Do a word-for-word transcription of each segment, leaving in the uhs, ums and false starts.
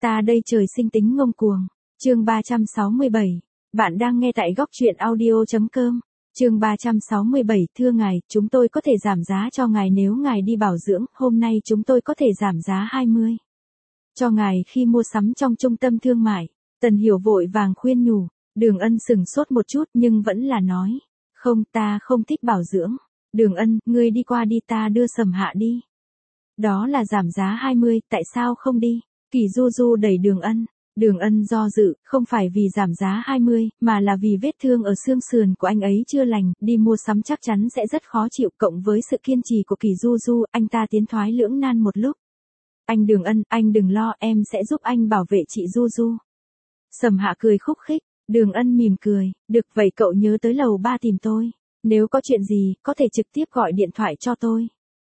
Ta đây trời sinh tính ngông cuồng. Chương ba trăm sáu mươi bảy. Bạn đang nghe tại góc truyện audio chấm com. Chương ba trăm sáu mươi bảy. Thưa ngài, chúng tôi có thể giảm giá cho ngài nếu ngài đi bảo dưỡng, hôm nay chúng tôi có thể giảm giá hai mươi. Cho ngài khi mua sắm trong trung tâm thương mại. Tần Hiểu vội vàng khuyên nhủ, Đường Ân sừng sốt một chút nhưng vẫn là nói, không, ta không thích bảo dưỡng. Đường Ân, ngươi đi qua đi, ta đưa Sầm Hạ đi. Đó là giảm giá hai mươi, tại sao không đi? Kỳ Du Du đẩy Đường Ân. Đường Ân do dự, không phải vì giảm giá hai mươi, mà là vì vết thương ở xương sườn của anh ấy chưa lành, đi mua sắm chắc chắn sẽ rất khó chịu, cộng với sự kiên trì của Kỳ Du Du, anh ta tiến thoái lưỡng nan một lúc. Anh Đường Ân, anh đừng lo, em sẽ giúp anh bảo vệ chị Du Du. Sầm Hạ cười khúc khích. Đường Ân mỉm cười, được, vậy cậu nhớ tới lầu ba tìm tôi. Nếu có chuyện gì, có thể trực tiếp gọi điện thoại cho tôi.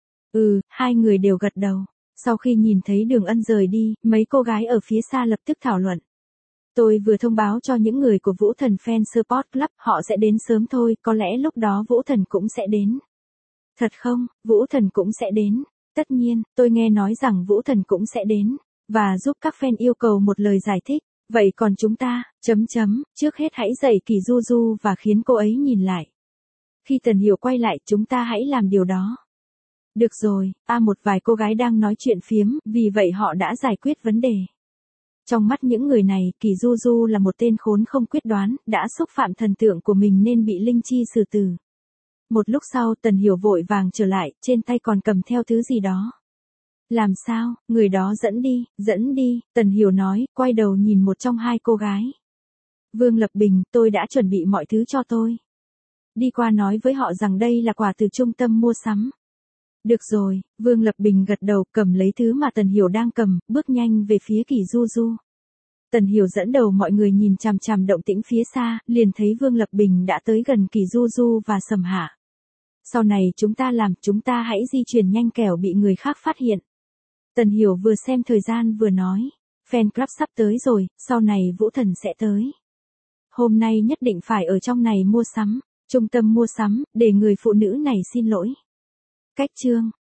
Ừ, hai người đều gật đầu. Sau khi nhìn thấy Đường Ân rời đi, mấy cô gái ở phía xa lập tức thảo luận. Tôi vừa thông báo cho những người của Vũ Thần Fan Support Club, họ sẽ đến sớm thôi, có lẽ lúc đó Vũ Thần cũng sẽ đến. Thật không, Vũ Thần cũng sẽ đến. Tất nhiên, tôi nghe nói rằng Vũ Thần cũng sẽ đến, và giúp các fan yêu cầu một lời giải thích. Vậy còn chúng ta, chấm chấm, trước hết hãy dạy Kỳ Du Du và khiến cô ấy nhìn lại. Khi Tần Hiểu quay lại, chúng ta hãy làm điều đó. Được rồi, a một vài cô gái đang nói chuyện phiếm, vì vậy họ đã giải quyết vấn đề. Trong mắt những người này, Kỳ Du Du là một tên khốn không quyết đoán, đã xúc phạm thần tượng của mình nên bị linh chi xử tử. Một lúc sau, Tần Hiểu vội vàng trở lại, trên tay còn cầm theo thứ gì đó. Làm sao, người đó dẫn đi, dẫn đi, Tần Hiểu nói, quay đầu nhìn một trong hai cô gái. Vương Lập Bình, tôi đã chuẩn bị mọi thứ cho tôi. Đi qua nói với họ rằng đây là quà từ trung tâm mua sắm. Được rồi, Vương Lập Bình gật đầu, cầm lấy thứ mà Tần Hiểu đang cầm, bước nhanh về phía Kỳ Du Du. Tần Hiểu dẫn đầu mọi người nhìn chằm chằm động tĩnh phía xa, liền thấy Vương Lập Bình đã tới gần Kỳ Du Du và Sầm Hạ. Sau này chúng ta làm, chúng ta hãy di chuyển nhanh kẻo bị người khác phát hiện. Tần Hiểu vừa xem thời gian vừa nói, fan club sắp tới rồi, sau này Vũ Thần sẽ tới. Hôm nay nhất định phải ở trong này mua sắm, trung tâm mua sắm, để người phụ nữ này xin lỗi. Cách chương